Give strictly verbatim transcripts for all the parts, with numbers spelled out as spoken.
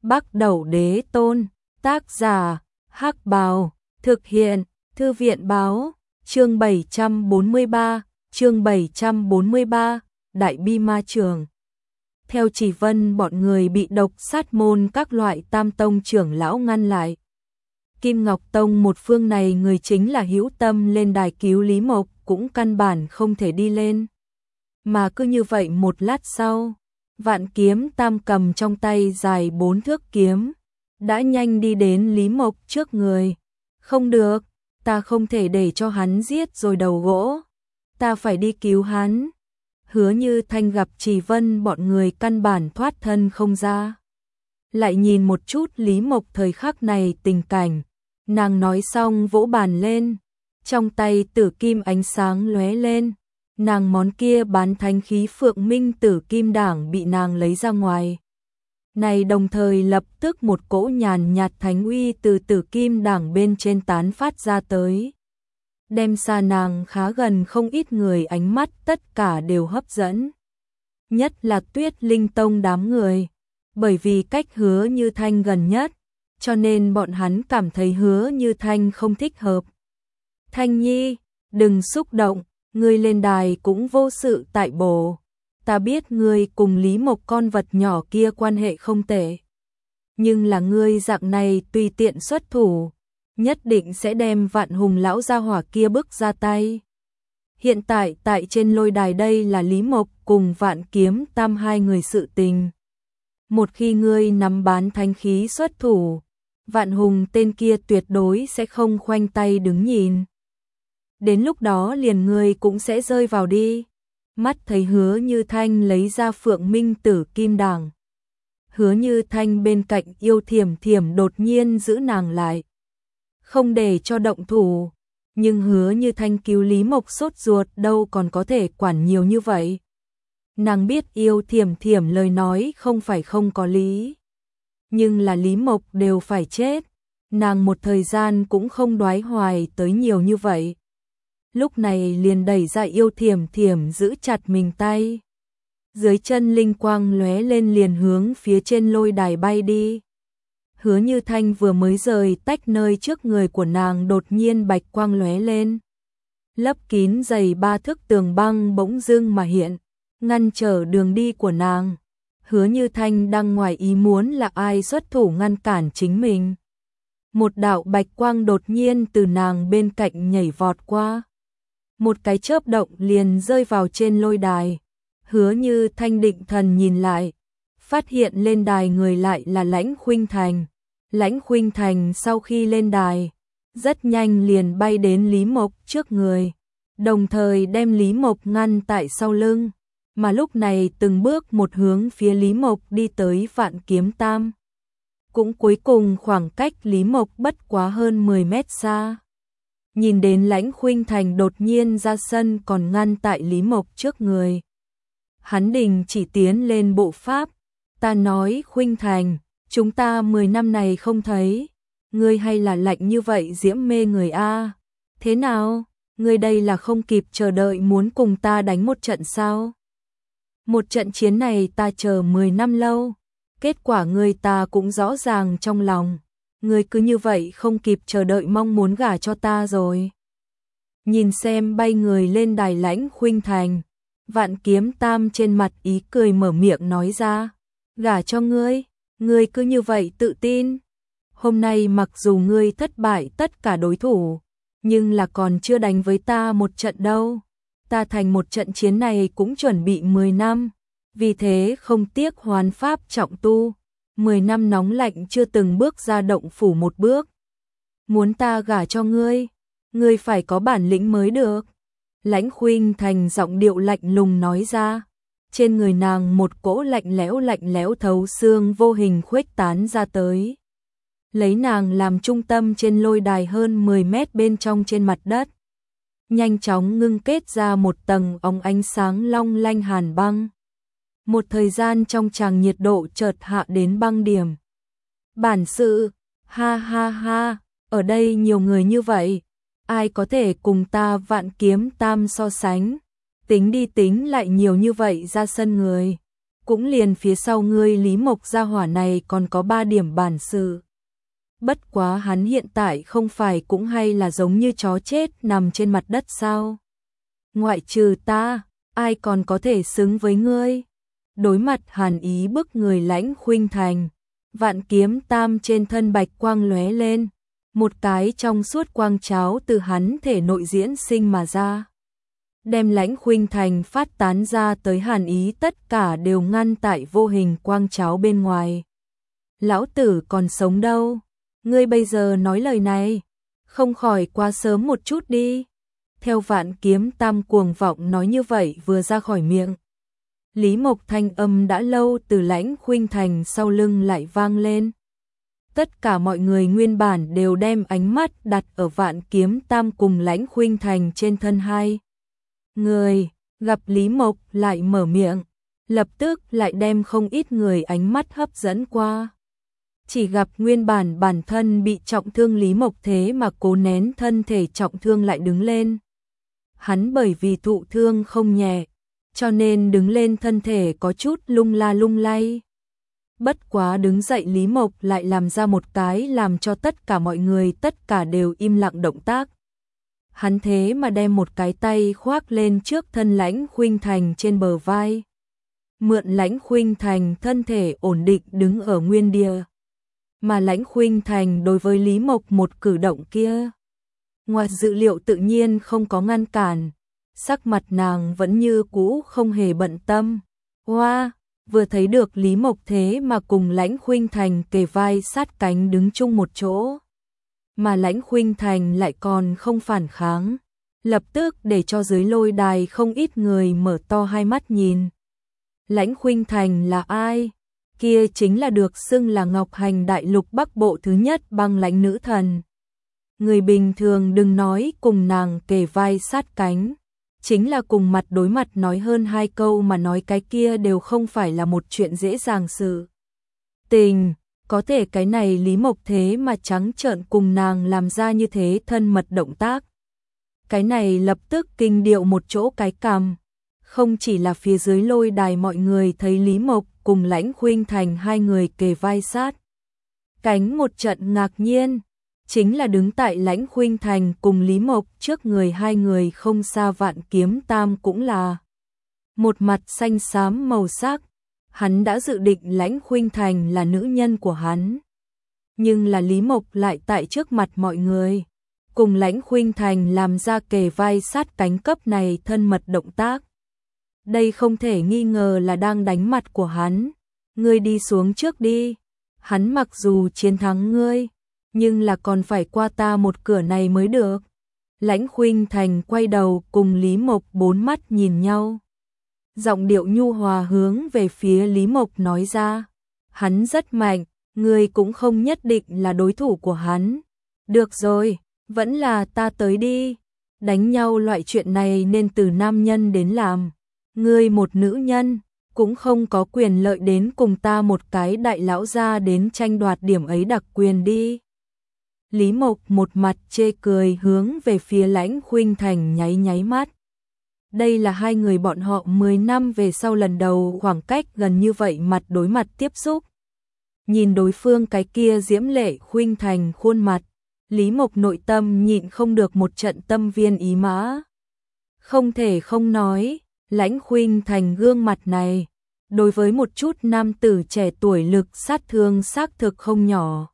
Bắc Đẩu Đế Tôn, tác giả, Hắc Bào, thực hiện, Thư viện Báo, chương bảy trăm bốn mươi ba, chương bảy trăm bốn mươi ba, Đại Bi Ma Trường. Theo Chỉ Vân bọn người bị độc sát môn các loại tam tông trưởng lão ngăn lại. Kim Ngọc Tông một phương này người chính là Hữu Tâm lên đài cứu Lý Mộc cũng căn bản không thể đi lên. Mà cứ như vậy một lát sau, Vạn Kiếm Tam cầm trong tay dài bốn thước kiếm, đã nhanh đi đến Lý Mộc trước người. Không được, ta không thể để cho hắn giết rồi đầu gỗ, ta phải đi cứu hắn. Hứa Như Thanh gặp Chỉ Vân bọn người căn bản thoát thân không ra. Lại nhìn một chút Lý Mộc thời khắc này tình cảnh, nàng nói xong vỗ bàn lên, trong tay tử kim ánh sáng lóe lên, nàng món kia bán thánh khí Phượng Minh tử kim đảng bị nàng lấy ra ngoài. Này đồng thời lập tức một cỗ nhàn nhạt thánh uy từ tử kim đảng bên trên tán phát ra tới. Đem xa nàng khá gần không ít người ánh mắt tất cả đều hấp dẫn. Nhất là Tuyết Linh Tông đám người, bởi vì cách Hứa Như Thanh gần nhất, cho nên bọn hắn cảm thấy Hứa Như Thanh không thích hợp. Thanh Nhi, đừng xúc động, ngươi lên đài cũng vô sự tại bổ. Ta biết ngươi cùng Lý Mộc con vật nhỏ kia quan hệ không tệ. Nhưng là ngươi dạng này tùy tiện xuất thủ, nhất định sẽ đem Vạn Hùng lão gia hỏa kia bức ra tay. Hiện tại tại trên lôi đài đây là Lý Mộc cùng Vạn Kiếm Tam hai người sự tình. Một khi ngươi nắm bán thánh khí xuất thủ, Vạn Hùng tên kia tuyệt đối sẽ không khoanh tay đứng nhìn. Đến lúc đó liền ngươi cũng sẽ rơi vào đi. Mắt thấy Hứa Như Thanh lấy ra Phượng Minh tử kim đảng. Hứa Như Thanh bên cạnh Yêu Thiểm Thiểm đột nhiên giữ nàng lại, không để cho động thủ. Nhưng Hứa Như Thanh cứu Lý Mộc sốt ruột đâu còn có thể quản nhiều như vậy. Nàng biết Yêu Thiểm Thiểm lời nói không phải không có lý, nhưng là Lý Mộc đều phải chết, nàng một thời gian cũng không đoái hoài tới nhiều như vậy. Lúc này liền đẩy ra Yêu Thiểm Thiểm giữ chặt mình tay. Dưới chân linh quang lóe lên liền hướng phía trên lôi đài bay đi. Hứa Như Thanh vừa mới rời tách nơi trước người của nàng đột nhiên bạch quang lóe lên. Lấp kín dày ba thước tường băng bỗng dưng mà hiện, ngăn trở đường đi của nàng. Hứa Như Thanh đang ngoài ý muốn là ai xuất thủ ngăn cản chính mình. Một đạo bạch quang đột nhiên từ nàng bên cạnh nhảy vọt qua. Một cái chớp động liền rơi vào trên lôi đài. Hứa Như Thanh định thần nhìn lại, phát hiện lên đài người lại là Lãnh Khuynh Thành. Lãnh Khuynh Thành sau khi lên đài, rất nhanh liền bay đến Lý Mộc trước người, đồng thời đem Lý Mộc ngăn tại sau lưng, mà lúc này từng bước một hướng phía Lý Mộc đi tới Vạn Kiếm Tam. Cũng cuối cùng khoảng cách Lý Mộc bất quá hơn mười mét xa. Nhìn đến Lãnh Khuynh Thành đột nhiên ra sân còn ngăn tại Lý Mộc trước người. Hắn đình chỉ tiến lên bộ pháp, ta nói Khuynh Thành, chúng ta mười năm này không thấy, ngươi hay là lạnh như vậy diễm mê người a? Thế nào, ngươi đây là không kịp chờ đợi muốn cùng ta đánh một trận sao? Một trận chiến này ta chờ mười năm lâu, kết quả ngươi ta cũng rõ ràng trong lòng, ngươi cứ như vậy không kịp chờ đợi mong muốn gả cho ta rồi. Nhìn xem bay người lên đài Lãnh Khuynh Thành, Vạn Kiếm Tam trên mặt ý cười mở miệng nói ra, gả cho ngươi, ngươi cứ như vậy tự tin. Hôm nay mặc dù ngươi thất bại tất cả đối thủ, nhưng là còn chưa đánh với ta một trận đâu. Ta thành một trận chiến này cũng chuẩn bị mười năm, vì thế không tiếc hoàn pháp trọng tu, mười năm nóng lạnh chưa từng bước ra động phủ một bước. Muốn ta gả cho ngươi, ngươi phải có bản lĩnh mới được. Lãnh Khuynh Thành giọng điệu lạnh lùng nói ra, trên người nàng một cỗ lạnh lẽo lạnh lẽo thấu xương vô hình khuếch tán ra tới. Lấy nàng làm trung tâm trên lôi đài hơn mười mét bên trong trên mặt đất. Nhanh chóng ngưng kết ra một tầng óng ánh sáng long lanh hàn băng. Một thời gian trong tràng nhiệt độ chợt hạ đến băng điểm. Bản sự, ha ha ha, ở đây nhiều người như vậy, ai có thể cùng ta Vạn Kiếm Tam so sánh, tính đi tính lại nhiều như vậy ra sân người. cũng liền phía sau ngươi Lý Mộc gia hỏa này còn có ba điểm bản sự. Bất quá hắn hiện tại không phải cũng hay là giống như chó chết nằm trên mặt đất sao? Ngoại trừ ta, ai còn có thể xứng với ngươi? Đối mặt hàn ý bức người Lãnh Khuynh Thành, Vạn Kiếm Tam trên thân bạch quang lóe lên, một cái trong suốt quang cháo từ hắn thể nội diễn sinh mà ra, đem Lãnh Khuynh Thành phát tán ra tới hàn ý tất cả đều ngăn tại vô hình quang cháo bên ngoài. Lão tử còn sống đâu? Ngươi bây giờ nói lời này, không khỏi quá sớm một chút đi. Theo Vạn Kiếm Tam cuồng vọng nói như vậy vừa ra khỏi miệng, Lý Mộc thanh âm đã lâu từ Lãnh Khuynh Thành sau lưng lại vang lên. Tất cả mọi người nguyên bản đều đem ánh mắt đặt ở Vạn Kiếm Tam cùng Lãnh Khuynh Thành trên thân hai người, gặp Lý Mộc lại mở miệng, lập tức lại đem không ít người ánh mắt hấp dẫn qua. Chỉ gặp nguyên bản bản thân bị trọng thương Lý Mộc thế mà cố nén thân thể trọng thương lại đứng lên. Hắn bởi vì thụ thương không nhẹ, cho nên đứng lên thân thể có chút lung la lung lay. Bất quá đứng dậy Lý Mộc lại làm ra một cái làm cho tất cả mọi người tất cả đều im lặng động tác. Hắn thế mà đem một cái tay khoác lên trước thân Lãnh Khuynh Thành trên bờ vai. Mượn Lãnh Khuynh Thành thân thể ổn định đứng ở nguyên địa. Mà Lãnh Khuynh Thành đối với Lý Mộc một cử động kia, ngoài dự liệu tự nhiên không có ngăn cản, sắc mặt nàng vẫn như cũ không hề bận tâm. Hoa, vừa thấy được Lý Mộc thế mà cùng Lãnh Khuynh Thành kề vai sát cánh đứng chung một chỗ, mà Lãnh Khuynh Thành lại còn không phản kháng, lập tức để cho dưới lôi đài không ít người mở to hai mắt nhìn. Lãnh Khuynh Thành là ai? Kia chính là được xưng là Ngọc Hành Đại Lục Bắc Bộ thứ nhất băng lãnh nữ thần. Người bình thường đừng nói cùng nàng kề vai sát cánh, chính là cùng mặt đối mặt nói hơn hai câu mà nói cái kia đều không phải là một chuyện dễ dàng sự tình. Có thể cái này Lý Mộc thế mà trắng trợn cùng nàng làm ra như thế thân mật động tác. Cái này lập tức kinh điệu một chỗ cái cằm. Không chỉ là phía dưới lôi đài mọi người thấy Lý Mộc cùng Lãnh Khuynh Thành hai người kề vai sát cánh một trận ngạc nhiên, chính là đứng tại Lãnh Khuynh Thành cùng Lý Mộc trước người hai người không xa Vạn Kiếm Tam cũng là một mặt xanh xám màu sắc. Hắn đã dự định Lãnh Khuynh Thành là nữ nhân của hắn, nhưng là Lý Mộc lại tại trước mặt mọi người cùng Lãnh Khuynh Thành làm ra kề vai sát cánh cấp này thân mật động tác. Đây không thể nghi ngờ là đang đánh mặt của hắn. Ngươi đi xuống trước đi. Hắn mặc dù chiến thắng ngươi, nhưng là còn phải qua ta một cửa này mới được. Lãnh Khuynh Thành quay đầu cùng Lý Mộc bốn mắt nhìn nhau. Giọng điệu nhu hòa hướng về phía Lý Mộc nói ra. Hắn rất mạnh, ngươi cũng không nhất định là đối thủ của hắn. Được rồi, vẫn là ta tới đi. Đánh nhau loại chuyện này nên từ nam nhân đến làm. Ngươi một nữ nhân, cũng không có quyền lợi đến cùng ta một cái đại lão gia đến tranh đoạt điểm ấy đặc quyền đi. Lý Mộc một mặt chê cười hướng về phía Lãnh Khuynh Thành nháy nháy mắt. Đây là hai người bọn họ mười năm về sau lần đầu khoảng cách gần như vậy mặt đối mặt tiếp xúc. Nhìn đối phương cái kia diễm lệ Khuynh Thành khuôn mặt, Lý Mộc nội tâm nhịn không được một trận tâm viên ý mã. Không thể không nói, Lãnh Khuynh Thành gương mặt này, đối với một chút nam tử trẻ tuổi lực sát thương xác thực không nhỏ.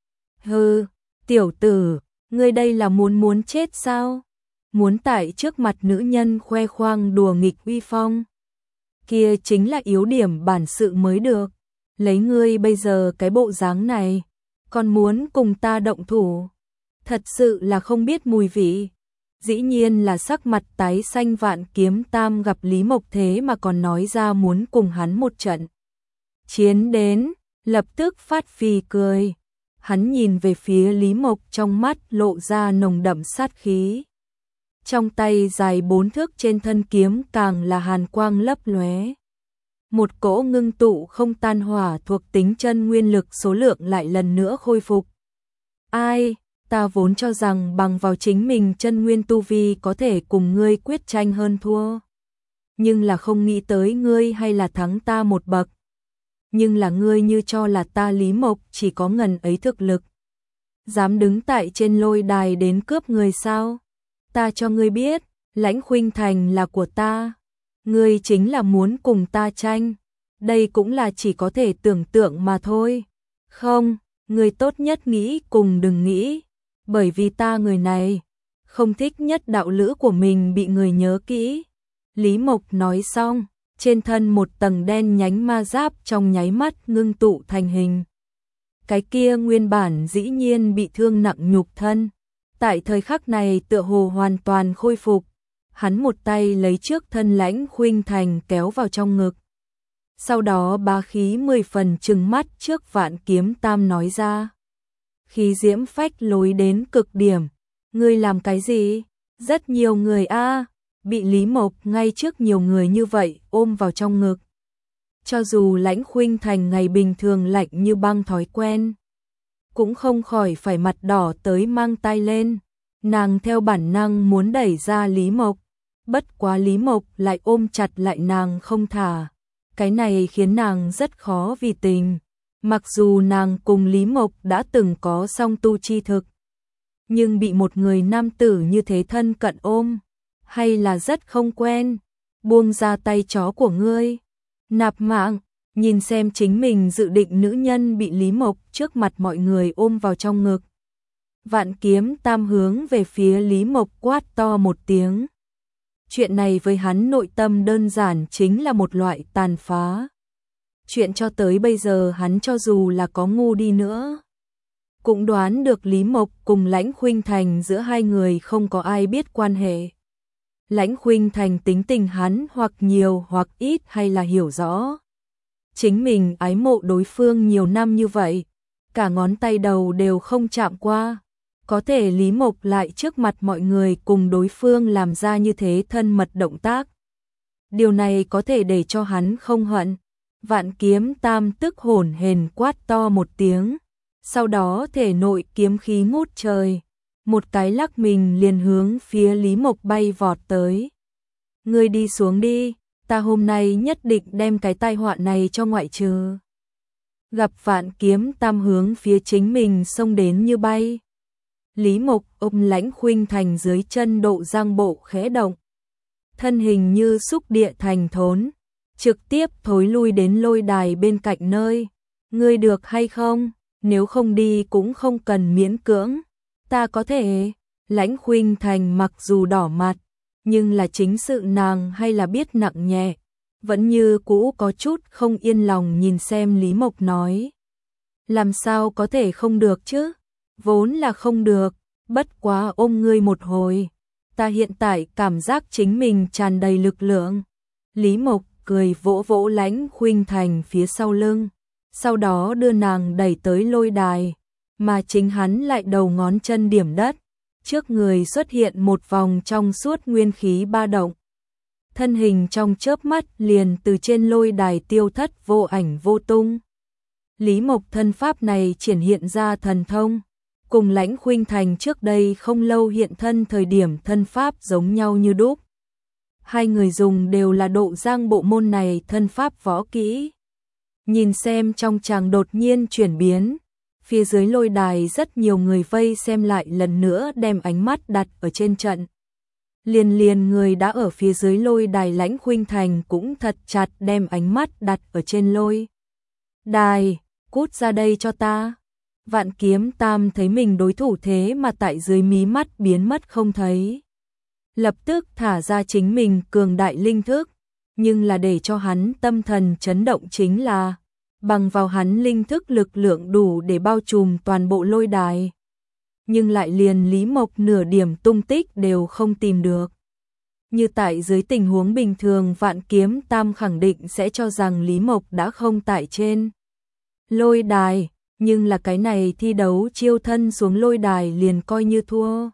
Hừ, tiểu tử, ngươi đây là muốn muốn chết sao? Muốn tại trước mặt nữ nhân khoe khoang đùa nghịch uy phong. Kia chính là yếu điểm bản sự mới được. Lấy ngươi bây giờ cái bộ dáng này, còn muốn cùng ta động thủ. Thật sự là không biết mùi vị. Dĩ nhiên là sắc mặt tái xanh Vạn Kiếm Tam gặp Lý Mộc thế mà còn nói ra muốn cùng hắn một trận chiến đến, lập tức phát phì cười. Hắn nhìn về phía Lý Mộc trong mắt lộ ra nồng đậm sát khí. Trong tay dài bốn thước trên thân kiếm càng là hàn quang lấp lóe. Một cỗ ngưng tụ không tan hỏa thuộc tính chân nguyên lực số lượng lại lần nữa khôi phục. Ai? Ta vốn cho rằng bằng vào chính mình chân nguyên tu vi có thể cùng ngươi quyết tranh hơn thua. nhưng là không nghĩ tới ngươi hay là thắng ta một bậc. Nhưng là ngươi như cho là ta Lý Mộc chỉ có ngần ấy thực lực. Dám đứng tại trên lôi đài đến cướp người sao? Ta cho ngươi biết, Lãnh Khuynh Thành là của ta. Ngươi chính là muốn cùng ta tranh. Đây cũng là chỉ có thể tưởng tượng mà thôi. Không, ngươi tốt nhất nghĩ cùng đừng nghĩ. Bởi vì ta người này, không thích nhất đạo lữ của mình bị người nhớ kỹ. Lý Mộc nói xong, trên thân một tầng đen nhánh ma giáp trong nháy mắt ngưng tụ thành hình. Cái kia nguyên bản dĩ nhiên bị thương nặng nhục thân, tại thời khắc này tựa hồ hoàn toàn khôi phục. Hắn một tay lấy trước thân Lãnh Khuynh Thành kéo vào trong ngực. Sau đó bá khí mười phần trừng mắt trước Vạn Kiếm Tam nói ra. Khí diễm phách lối đến cực điểm. Ngươi làm cái gì? Rất nhiều người a, bị Lý Mộc ngay trước nhiều người như vậy ôm vào trong ngực. Cho dù Lãnh Khuynh Thành ngày bình thường lạnh như băng thói quen, cũng không khỏi phải mặt đỏ tới mang tay lên. Nàng theo bản năng muốn đẩy ra Lý Mộc, bất quá Lý Mộc lại ôm chặt lại nàng không thả. Cái này khiến nàng rất khó vì tình. Mặc dù nàng cùng Lý Mộc đã từng có song tu chi thực, nhưng bị một người nam tử như thế thân cận ôm, hay là rất không quen. Buông ra tay chó của ngươi. Nạp Mạng, nhìn xem chính mình dự định nữ nhân bị Lý Mộc trước mặt mọi người ôm vào trong ngực. Vạn Kiếm Tam hướng về phía Lý Mộc quát to một tiếng. Chuyện này với hắn nội tâm đơn giản chính là một loại tàn phá. Chuyện cho tới bây giờ hắn cho dù là có ngu đi nữa, cũng đoán được Lý Mộc cùng Lãnh Khuynh Thành giữa hai người không có ai biết quan hệ. Lãnh Khuynh Thành tính tình hắn hoặc nhiều hoặc ít hay là hiểu rõ. Chính mình ái mộ đối phương nhiều năm như vậy, cả ngón tay đầu đều không chạm qua. Có thể Lý Mộc lại trước mặt mọi người cùng đối phương làm ra như thế thân mật động tác. Điều này có thể để cho hắn không hận. Vạn Kiếm Tam tức hổn hển quát to một tiếng. Sau đó thể nội kiếm khí ngút trời. Một cái lắc mình liền hướng phía Lý Mộc bay vọt tới. Ngươi đi xuống đi, ta hôm nay nhất định đem cái tai họa này cho ngoại trừ. Gặp Vạn Kiếm Tam hướng phía chính mình xông đến như bay. Lý Mộc ôm Lãnh Khuynh Thành dưới chân độ giang bộ khẽ động. Thân hình như xúc địa thành thốn, trực tiếp thối lui đến lôi đài bên cạnh nơi. Ngươi được hay không? Nếu không đi cũng không cần miễn cưỡng. Ta có thể. Lãnh Khuynh Thành mặc dù đỏ mặt, nhưng là chính sự nàng hay là biết nặng nhẹ. Vẫn như cũ có chút không yên lòng nhìn xem Lý Mộc nói. Làm sao có thể không được chứ? Vốn là không được, bất quá ôm ngươi một hồi. Ta hiện tại cảm giác chính mình tràn đầy lực lượng. Lý Mộc cười vỗ vỗ Lãnh Khuynh Thành phía sau lưng, sau đó đưa nàng đẩy tới lôi đài, mà chính hắn lại đầu ngón chân điểm đất. Trước người xuất hiện một vòng trong suốt nguyên khí ba động. Thân hình trong chớp mắt liền từ trên lôi đài tiêu thất vô ảnh vô tung. Lý Mộc thân pháp này triển hiện ra thần thông, cùng Lãnh Khuynh Thành trước đây không lâu hiện thân thời điểm thân pháp giống nhau như đúc. Hai người dùng đều là độ giang bộ môn này thân pháp võ kỹ. Nhìn xem trong chàng đột nhiên chuyển biến, phía dưới lôi đài rất nhiều người vây xem lại lần nữa đem ánh mắt đặt ở trên trận. Liền liền người đã ở phía dưới lôi đài Lãnh Khuynh Thành cũng thật chặt đem ánh mắt đặt ở trên lôi đài. Cút ra đây cho ta. Vạn Kiếm Tam thấy mình đối thủ thế mà tại dưới mí mắt biến mất không thấy, lập tức thả ra chính mình cường đại linh thức. Nhưng là để cho hắn tâm thần chấn động chính là bằng vào hắn linh thức lực lượng đủ để bao trùm toàn bộ lôi đài, nhưng lại liền Lý Mộc nửa điểm tung tích đều không tìm được. Như tại dưới tình huống bình thường, Vạn Kiếm Tam khẳng định sẽ cho rằng Lý Mộc đã không tại trên lôi đài, nhưng là cái này thi đấu chiêu thân xuống lôi đài liền coi như thua.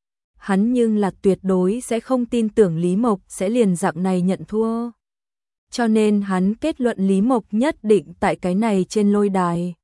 Hắn nhưng là tuyệt đối sẽ không tin tưởng Lý Mộc sẽ liền dạng này nhận thua. Cho nên hắn kết luận Lý Mộc nhất định tại cái này trên lôi đài.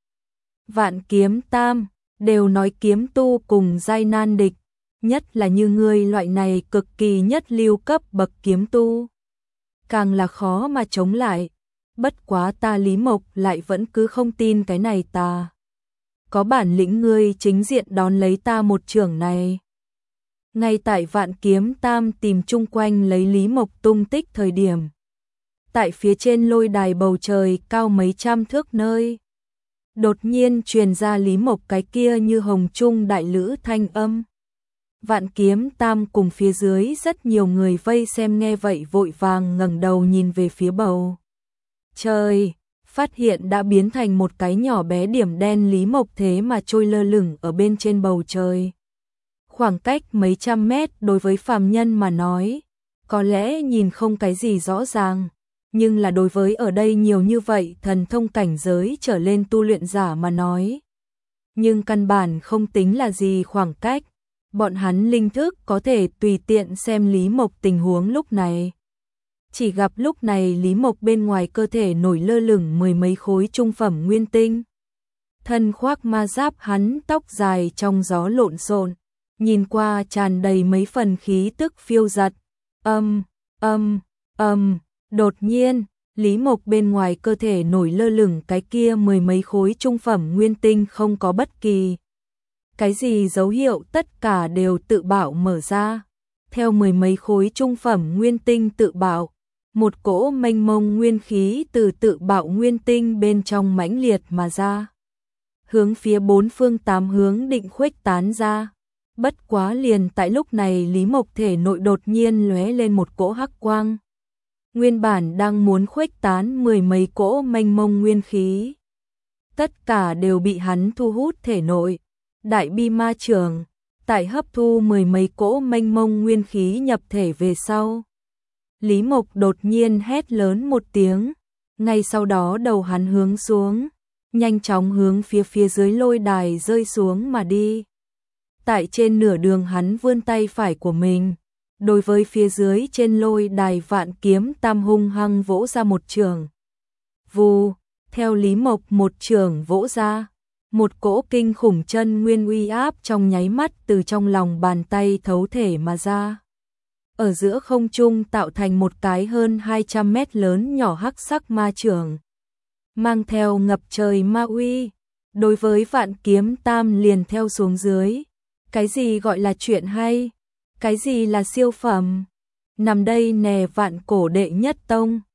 Vạn Kiếm Tam, đều nói kiếm tu cùng giai nan địch, nhất là như ngươi loại này cực kỳ nhất lưu cấp bậc kiếm tu. càng là khó mà chống lại. Bất quá ta Lý Mộc lại vẫn cứ không tin cái này ta. Có bản lĩnh ngươi chính diện đón lấy ta một chưởng này. Ngay tại Vạn Kiếm Tam tìm chung quanh lấy Lý Mộc tung tích thời điểm. Tại phía trên lôi đài bầu trời cao mấy trăm thước nơi. Đột nhiên truyền ra Lý Mộc cái kia như hồng trung đại lữ thanh âm. Vạn Kiếm Tam cùng phía dưới rất nhiều người vây xem nghe vậy vội vàng ngẩng đầu nhìn về phía bầu trời, phát hiện đã biến thành một cái nhỏ bé điểm đen Lý Mộc thế mà trôi lơ lửng ở bên trên bầu trời. Khoảng cách mấy trăm mét đối với phàm nhân mà nói, có lẽ nhìn không cái gì rõ ràng, nhưng là đối với ở đây nhiều như vậy thần thông cảnh giới trở lên tu luyện giả mà nói. Nhưng căn bản không tính là gì khoảng cách, bọn hắn linh thức có thể tùy tiện xem Lý Mộc tình huống lúc này. Chỉ gặp lúc này Lý Mộc bên ngoài cơ thể nổi lơ lửng mười mấy khối trung phẩm nguyên tinh. Thân khoác ma giáp hắn tóc dài trong gió lộn xộn, nhìn qua tràn đầy mấy phần khí tức phiêu dật. Âm, âm, âm, đột nhiên, Lý Mộc bên ngoài cơ thể nổi lơ lửng cái kia mười mấy khối trung phẩm nguyên tinh không có bất kỳ cái gì dấu hiệu, tất cả đều tự bạo mở ra. Theo mười mấy khối trung phẩm nguyên tinh tự bạo, một cỗ mênh mông nguyên khí từ tự bạo nguyên tinh bên trong mãnh liệt mà ra. Hướng phía bốn phương tám hướng định khuếch tán ra. Bất quá liền tại lúc này Lý Mộc thể nội đột nhiên lóe lên một cỗ hắc quang. Nguyên bản đang muốn khuếch tán mười mấy cỗ mênh mông nguyên khí. Tất cả đều bị hắn thu hút thể nội. Đại bi ma trường, tại hấp thu mười mấy cỗ mênh mông nguyên khí nhập thể về sau. Lý Mộc đột nhiên hét lớn một tiếng, ngay sau đó đầu hắn hướng xuống, nhanh chóng hướng phía phía dưới lôi đài rơi xuống mà đi. Tại trên nửa đường hắn vươn tay phải của mình, đối với phía dưới trên lôi đài Vạn Kiếm Tam hung hăng vỗ ra một trường. Vù, theo Lý Mộc một trường vỗ ra, một cỗ kinh khủng chân nguyên uy áp trong nháy mắt từ trong lòng bàn tay thấu thể mà ra. Ở giữa không trung tạo thành một cái hơn hai trăm mét lớn nhỏ hắc sắc ma trường, mang theo ngập trời ma uy, đối với Vạn Kiếm Tam liền theo xuống dưới. Cái gì gọi là chuyện hay? Cái gì là siêu phẩm? Nằm đây nè Vạn Cổ đệ nhất tông,